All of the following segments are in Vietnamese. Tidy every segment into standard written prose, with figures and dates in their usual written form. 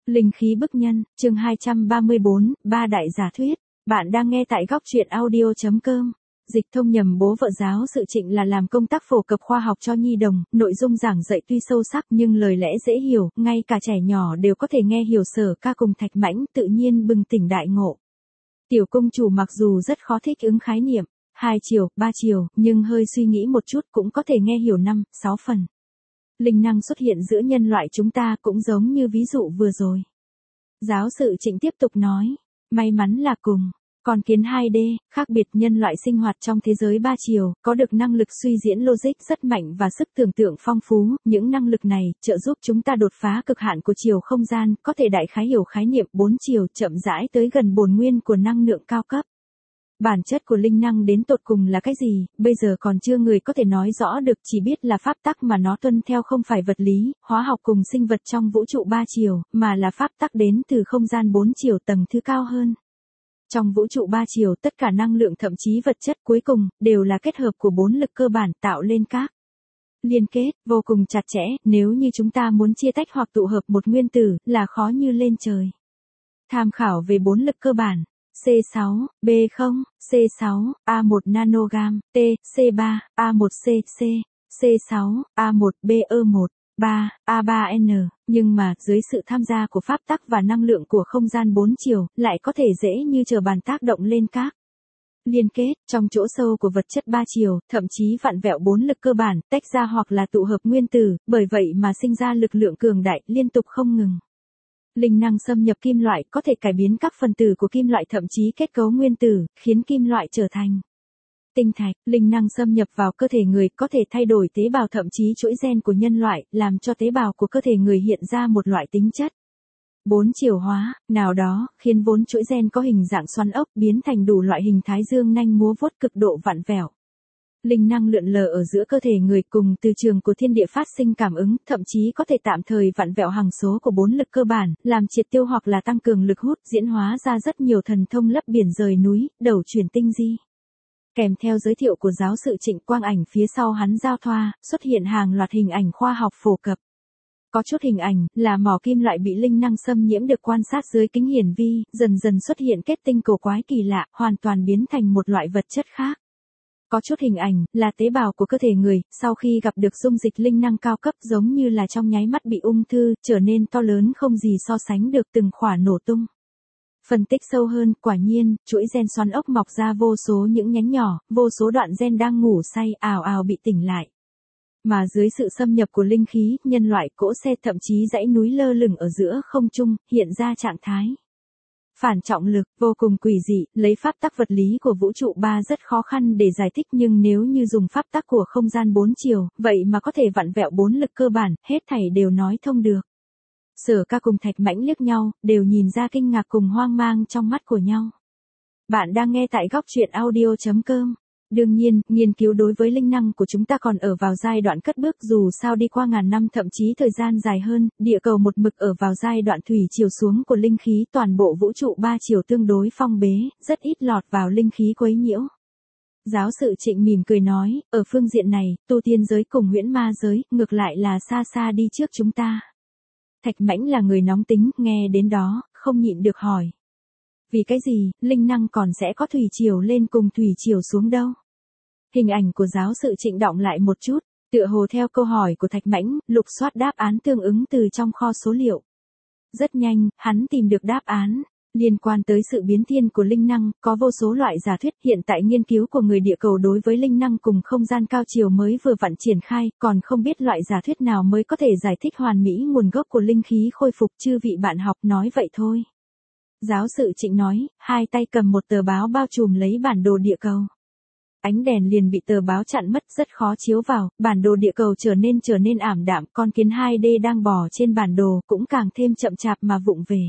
Linh khí bức nhân, chương 234, ba đại giả thuyết. Bạn đang nghe tại góc truyện audio.com. Dịch thông nhầm bố vợ giáo sự Trịnh là làm công tác phổ cập khoa học cho nhi đồng, nội dung giảng dạy tuy sâu sắc nhưng lời lẽ dễ hiểu, ngay cả trẻ nhỏ đều có thể nghe hiểu. Sở Ca cùng Thạch Mãnh tự nhiên bừng tỉnh đại ngộ. Tiểu công chủ mặc dù rất khó thích ứng khái niệm 2 chiều, 3 chiều, nhưng hơi suy nghĩ một chút cũng có thể nghe hiểu 5, 6 phần. Linh năng xuất hiện giữa nhân loại chúng ta cũng giống như ví dụ vừa rồi. Giáo sự Trịnh tiếp tục nói, may mắn là cùng con kiến 2D, khác biệt nhân loại sinh hoạt trong thế giới 3 chiều, có được năng lực suy diễn logic rất mạnh và sức tưởng tượng phong phú, những năng lực này trợ giúp chúng ta đột phá cực hạn của chiều không gian, có thể đại khái hiểu khái niệm 4 chiều chậm rãi tới gần bổn nguyên của năng lượng cao cấp. Bản chất của linh năng đến tột cùng là cái gì, bây giờ còn chưa người có thể nói rõ được, chỉ biết là pháp tắc mà nó tuân theo không phải vật lý, hóa học cùng sinh vật trong vũ trụ 3 chiều, mà là pháp tắc đến từ không gian 4 chiều tầng thứ cao hơn. Trong vũ trụ 3 chiều tất cả năng lượng thậm chí vật chất cuối cùng, đều là kết hợp của 4 lực cơ bản tạo lên các liên kết, vô cùng chặt chẽ, nếu như chúng ta muốn chia tách hoặc tụ hợp một nguyên tử, là khó như lên trời. Tham khảo về 4 lực cơ bản. C6, B0, C6, A1 nanogam, T, C3, A1 CC, C6, A1 BE1, 3, A3N, nhưng mà, dưới sự tham gia của pháp tắc và năng lượng của không gian 4 chiều, lại có thể dễ như trở bàn tác động lên các liên kết, trong chỗ sâu của vật chất 3 chiều, thậm chí vặn vẹo 4 lực cơ bản, tách ra hoặc là tụ hợp nguyên tử, bởi vậy mà sinh ra lực lượng cường đại, liên tục không ngừng. Linh năng xâm nhập kim loại có thể cải biến các phần tử của kim loại thậm chí kết cấu nguyên tử, khiến kim loại trở thành tinh thạch. Linh năng xâm nhập vào cơ thể người có thể thay đổi tế bào thậm chí chuỗi gen của nhân loại, làm cho tế bào của cơ thể người hiện ra một loại tính chất 4 chiều hóa, nào đó, khiến vốn chuỗi gen có hình dạng xoắn ốc biến thành đủ loại hình thái dương nanh múa vuốt cực độ vặn vẹo. Linh năng lượn lờ ở giữa cơ thể người cùng từ trường của thiên địa phát sinh cảm ứng, thậm chí có thể tạm thời vặn vẹo hằng số của 4 lực cơ bản, làm triệt tiêu hoặc là tăng cường lực hút, diễn hóa ra rất nhiều thần thông lấp biển rời núi, đầu chuyển tinh di. Kèm theo giới thiệu của giáo sự Trịnh, quang ảnh phía sau hắn giao thoa, xuất hiện hàng loạt hình ảnh khoa học phổ cập. Có chút hình ảnh là mỏ kim loại bị linh năng xâm nhiễm được quan sát dưới kính hiển vi, dần dần xuất hiện kết tinh cổ quái kỳ lạ, hoàn toàn biến thành một loại vật chất khác. Có chút hình ảnh là tế bào của cơ thể người, sau khi gặp được dung dịch linh năng cao cấp giống như là trong nháy mắt bị ung thư, trở nên to lớn không gì so sánh được, từng khỏa nổ tung. Phân tích sâu hơn, quả nhiên, chuỗi gen xoắn ốc mọc ra vô số những nhánh nhỏ, vô số đoạn gen đang ngủ say ào ào bị tỉnh lại. Mà dưới sự xâm nhập của linh khí, nhân loại cỗ xe thậm chí dãy núi lơ lửng ở giữa không trung, hiện ra trạng thái phản trọng lực, vô cùng quỷ dị, lấy pháp tắc vật lý của vũ trụ 3 rất khó khăn để giải thích, nhưng nếu như dùng pháp tắc của không gian 4 chiều, vậy mà có thể vặn vẹo 4 lực cơ bản, hết thảy đều nói thông được. Sở Ca cùng Thạch Mãnh liếc nhau, đều nhìn ra kinh ngạc cùng hoang mang trong mắt của nhau. Bạn đang nghe tại góc truyện audio.com. Đương nhiên, nghiên cứu đối với linh năng của chúng ta còn ở vào giai đoạn cất bước, dù sao đi qua ngàn năm thậm chí thời gian dài hơn, địa cầu một mực ở vào giai đoạn thủy chiều xuống của linh khí, toàn bộ vũ trụ 3 chiều tương đối phong bế, rất ít lọt vào linh khí quấy nhiễu. Giáo sự Trịnh mỉm cười nói, ở phương diện này, tu tiên giới cùng huyễn ma giới, ngược lại là xa xa đi trước chúng ta. Thạch Mãnh là người nóng tính, nghe đến đó, không nhịn được hỏi. Vì cái gì, linh năng còn sẽ có thủy chiều lên cùng thủy chiều xuống đâu? Hình ảnh của giáo sự Trịnh động lại một chút, tựa hồ theo câu hỏi của Thạch Mãnh, lục soát đáp án tương ứng từ trong kho số liệu. Rất nhanh, hắn tìm được đáp án. Liên quan tới sự biến thiên của linh năng, có vô số loại giả thuyết, hiện tại nghiên cứu của người địa cầu đối với linh năng cùng không gian cao chiều mới vừa vặn triển khai, còn không biết loại giả thuyết nào mới có thể giải thích hoàn mỹ nguồn gốc của linh khí khôi phục, chư vị bạn học nói vậy thôi. Giáo sự Trịnh nói, hai tay cầm một tờ báo bao trùm lấy bản đồ địa cầu. Ánh đèn liền bị tờ báo chặn mất, rất khó chiếu vào, bản đồ địa cầu trở nên ảm đạm, con kiến 2D đang bò trên bản đồ cũng càng thêm chậm chạp mà vụng về.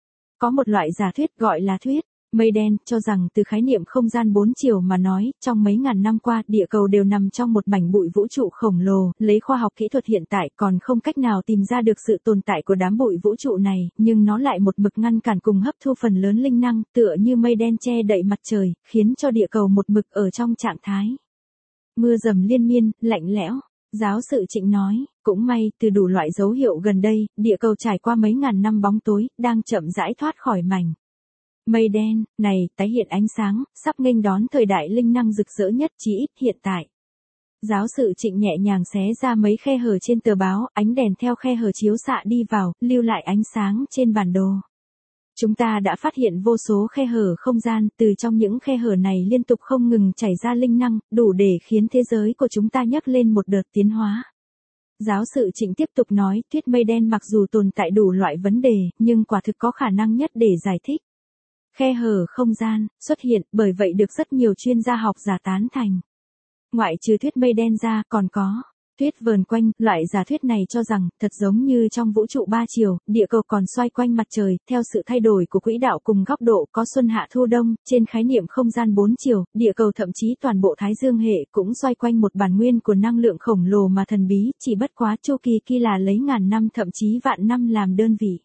Có một loại giả thuyết gọi là thuyết mây đen, cho rằng từ khái niệm không gian 4 chiều mà nói, trong mấy ngàn năm qua, địa cầu đều nằm trong một mảnh bụi vũ trụ khổng lồ, lấy khoa học kỹ thuật hiện tại còn không cách nào tìm ra được sự tồn tại của đám bụi vũ trụ này, nhưng nó lại một mực ngăn cản cùng hấp thu phần lớn linh năng, tựa như mây đen che đậy mặt trời, khiến cho địa cầu một mực ở trong trạng thái mưa dầm liên miên, lạnh lẽo. Giáo sự Trịnh nói, cũng may, từ đủ loại dấu hiệu gần đây, địa cầu trải qua mấy ngàn năm bóng tối, đang chậm rãi thoát khỏi mảnh mây đen, này, tái hiện ánh sáng, sắp nghênh đón thời đại linh năng rực rỡ nhất chí ít hiện tại. Giáo sự Trịnh nhẹ nhàng xé ra mấy khe hở trên tờ báo, ánh đèn theo khe hở chiếu xạ đi vào, lưu lại ánh sáng trên bản đồ. Chúng ta đã phát hiện vô số khe hở không gian, từ trong những khe hở này liên tục không ngừng chảy ra linh năng, đủ để khiến thế giới của chúng ta nhấc lên một đợt tiến hóa. Giáo sự Trịnh tiếp tục nói, thuyết mây đen mặc dù tồn tại đủ loại vấn đề, nhưng quả thực có khả năng nhất để giải thích. Khe hở không gian xuất hiện, bởi vậy được rất nhiều chuyên gia học giả tán thành. Ngoại trừ thuyết mây đen ra, còn có thuyết vờn quanh. Loại giả thuyết này cho rằng, thật giống như trong vũ trụ ba chiều, địa cầu còn xoay quanh mặt trời, theo sự thay đổi của quỹ đạo cùng góc độ có xuân hạ thu đông, trên khái niệm không gian bốn chiều, địa cầu thậm chí toàn bộ Thái Dương hệ cũng xoay quanh một bản nguyên của năng lượng khổng lồ mà thần bí, chỉ bất quá chu kỳ kia là lấy ngàn năm thậm chí vạn năm làm đơn vị.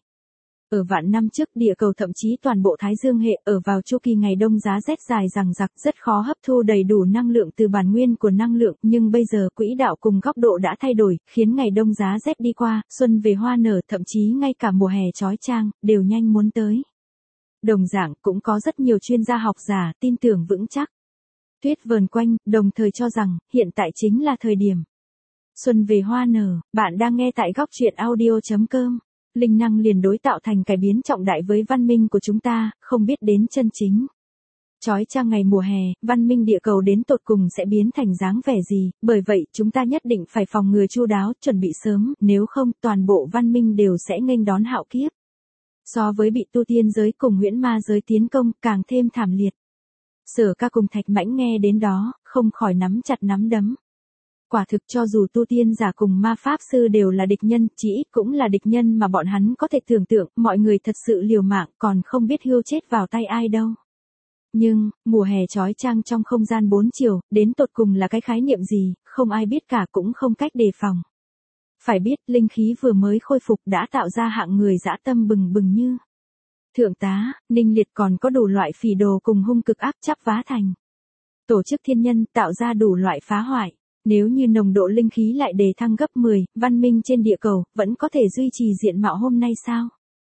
Ở vạn năm trước, địa cầu thậm chí toàn bộ Thái Dương hệ ở vào chu kỳ ngày đông giá rét dài dằng dặc, rất khó hấp thu đầy đủ năng lượng từ bản nguyên của năng lượng, nhưng bây giờ quỹ đạo cùng góc độ đã thay đổi, khiến ngày đông giá rét đi qua, xuân về hoa nở, thậm chí ngay cả mùa hè chói chang đều nhanh muốn tới. Đồng dạng cũng có rất nhiều chuyên gia học giả tin tưởng vững chắc thuyết vờn quanh, đồng thời cho rằng hiện tại chính là thời điểm xuân về hoa nở. Bạn đang nghe tại góc truyện audio.com. Linh năng liền đối tạo thành cải biến trọng đại với văn minh của chúng ta, không biết đến chân chính. Chói chang ngày mùa hè, văn minh địa cầu đến tột cùng sẽ biến thành dáng vẻ gì, bởi vậy chúng ta nhất định phải phòng ngừa chu đáo, chuẩn bị sớm, nếu không toàn bộ văn minh đều sẽ nghênh đón hạo kiếp. So với bị tu tiên giới cùng huyễn ma giới tiến công, càng thêm thảm liệt. Sở Ca cùng Thạch Mãnh nghe đến đó, không khỏi nắm chặt nắm đấm. Quả thực cho dù tu tiên giả cùng ma pháp sư đều là địch nhân, chỉ ít cũng là địch nhân mà bọn hắn có thể tưởng tượng, mọi người thật sự liều mạng còn không biết hươu chết vào tay ai đâu. Nhưng, mùa hè chói chang trong không gian bốn chiều, đến tột cùng là cái khái niệm gì, không ai biết cả cũng không cách đề phòng. Phải biết, linh khí vừa mới khôi phục đã tạo ra hạng người dã tâm bừng bừng như Thượng tá, Ninh Liệt, còn có đủ loại phỉ đồ cùng hung cực ác chắp vá thành tổ chức thiên nhân, tạo ra đủ loại phá hoại. Nếu như nồng độ linh khí lại đề thăng gấp 10, văn minh trên địa cầu vẫn có thể duy trì diện mạo hôm nay sao?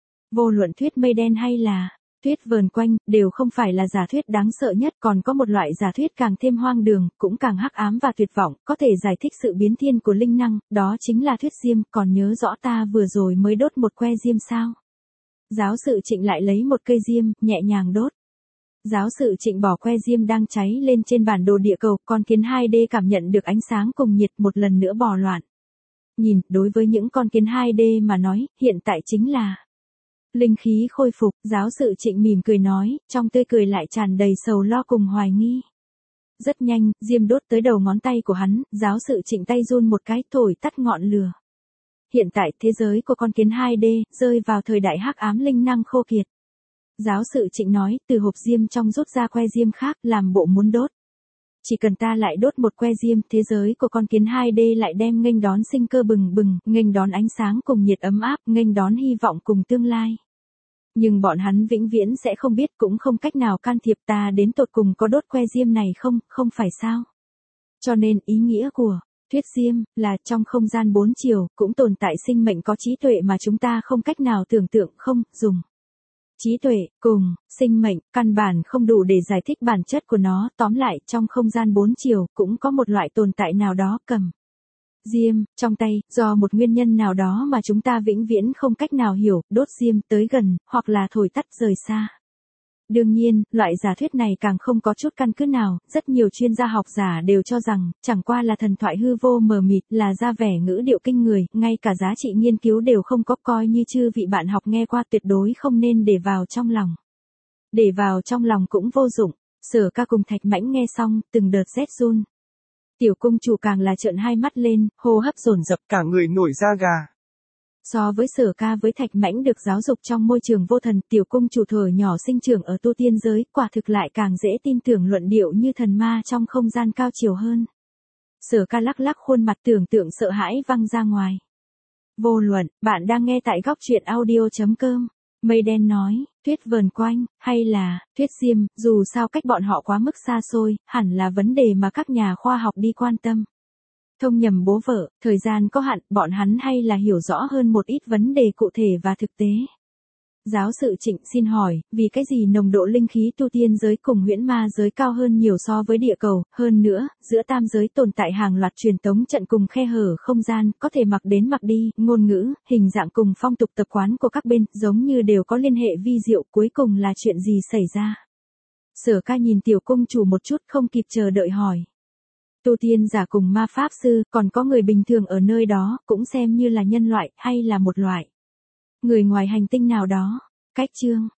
Vô luận thuyết mây đen hay là thuyết vờn quanh, đều không phải là giả thuyết đáng sợ nhất, còn có một loại giả thuyết càng thêm hoang đường, cũng càng hắc ám và tuyệt vọng, có thể giải thích sự biến thiên của linh năng, đó chính là thuyết diêm. Còn nhớ rõ ta vừa rồi mới đốt một que diêm sao? Giáo sự Trịnh lại lấy một cây diêm, nhẹ nhàng đốt. Giáo sự Trịnh bỏ que diêm đang cháy lên trên bản đồ địa cầu, con kiến 2D cảm nhận được ánh sáng cùng nhiệt, một lần nữa bò loạn. Nhìn, đối với những con kiến 2D mà nói, hiện tại chính là linh khí khôi phục. Giáo sự Trịnh mỉm cười nói, trong tươi cười lại tràn đầy sầu lo cùng hoài nghi. Rất nhanh, diêm đốt tới đầu ngón tay của hắn, giáo sự Trịnh tay run một cái, thổi tắt ngọn lửa. Hiện tại, thế giới của con kiến 2D rơi vào thời đại hắc ám linh năng khô kiệt. Giáo sự Trịnh nói, từ hộp diêm trong rút ra que diêm khác, làm bộ muốn đốt. Chỉ cần ta lại đốt một que diêm, thế giới của con kiến 2D lại đem nghênh đón sinh cơ bừng bừng, nghênh đón ánh sáng cùng nhiệt ấm áp, nghênh đón hy vọng cùng tương lai. Nhưng bọn hắn vĩnh viễn sẽ không biết, cũng không cách nào can thiệp ta đến tột cùng có đốt que diêm này không, không phải sao? Cho nên ý nghĩa của thuyết diêm là trong không gian bốn chiều cũng tồn tại sinh mệnh có trí tuệ mà chúng ta không cách nào tưởng tượng, không dùng. Trí tuệ, cùng, sinh mệnh, căn bản không đủ để giải thích bản chất của nó, tóm lại, trong không gian bốn chiều, cũng có một loại tồn tại nào đó cầm diêm, trong tay, do một nguyên nhân nào đó mà chúng ta vĩnh viễn không cách nào hiểu, đốt diêm tới gần, hoặc là thổi tắt rời xa. Đương nhiên, loại giả thuyết này càng không có chút căn cứ nào, rất nhiều chuyên gia học giả đều cho rằng, chẳng qua là thần thoại hư vô mờ mịt, là ra vẻ ngữ điệu kinh người, ngay cả giá trị nghiên cứu đều không có, coi như chư vị bạn học nghe qua tuyệt đối không nên để vào trong lòng. Để vào trong lòng cũng vô dụng. Sở Ca cùng Thạch Mãnh nghe xong, từng đợt rét run. Tiểu cung chủ càng là trợn hai mắt lên, hô hấp dồn dập, cả người nổi da gà. So với Sở Ca với Thạch Mãnh được giáo dục trong môi trường vô thần, tiểu cung chủ thuở nhỏ sinh trưởng ở tu tiên giới, quả thực lại càng dễ tin tưởng luận điệu như thần ma trong không gian cao chiều hơn. Sở Ca lắc lắc khuôn mặt, tưởng tượng sợ hãi văng ra ngoài. Vô luận, bạn đang nghe tại góc truyện audio.com. Mây đen nói, thuyết vờn quanh, hay là thuyết diêm, dù sao cách bọn họ quá mức xa xôi, hẳn là vấn đề mà các nhà khoa học đi quan tâm. Thông nhầm bố vợ, thời gian có hạn, bọn hắn hay là hiểu rõ hơn một ít vấn đề cụ thể và thực tế. Giáo sự Trịnh xin hỏi, vì cái gì nồng độ linh khí tu tiên giới cùng huyễn ma giới cao hơn nhiều so với địa cầu, hơn nữa, giữa tam giới tồn tại hàng loạt truyền tống trận cùng khe hở không gian, có thể mặc đến mặc đi, ngôn ngữ, hình dạng cùng phong tục tập quán của các bên, giống như đều có liên hệ vi diệu, cuối cùng là chuyện gì xảy ra. Sở Ca nhìn tiểu cung chủ một chút không kịp chờ đợi hỏi. Tu tiên giả cùng ma pháp sư, còn có người bình thường ở nơi đó, cũng xem như là nhân loại, hay là một loại người ngoài hành tinh nào đó. Cách chương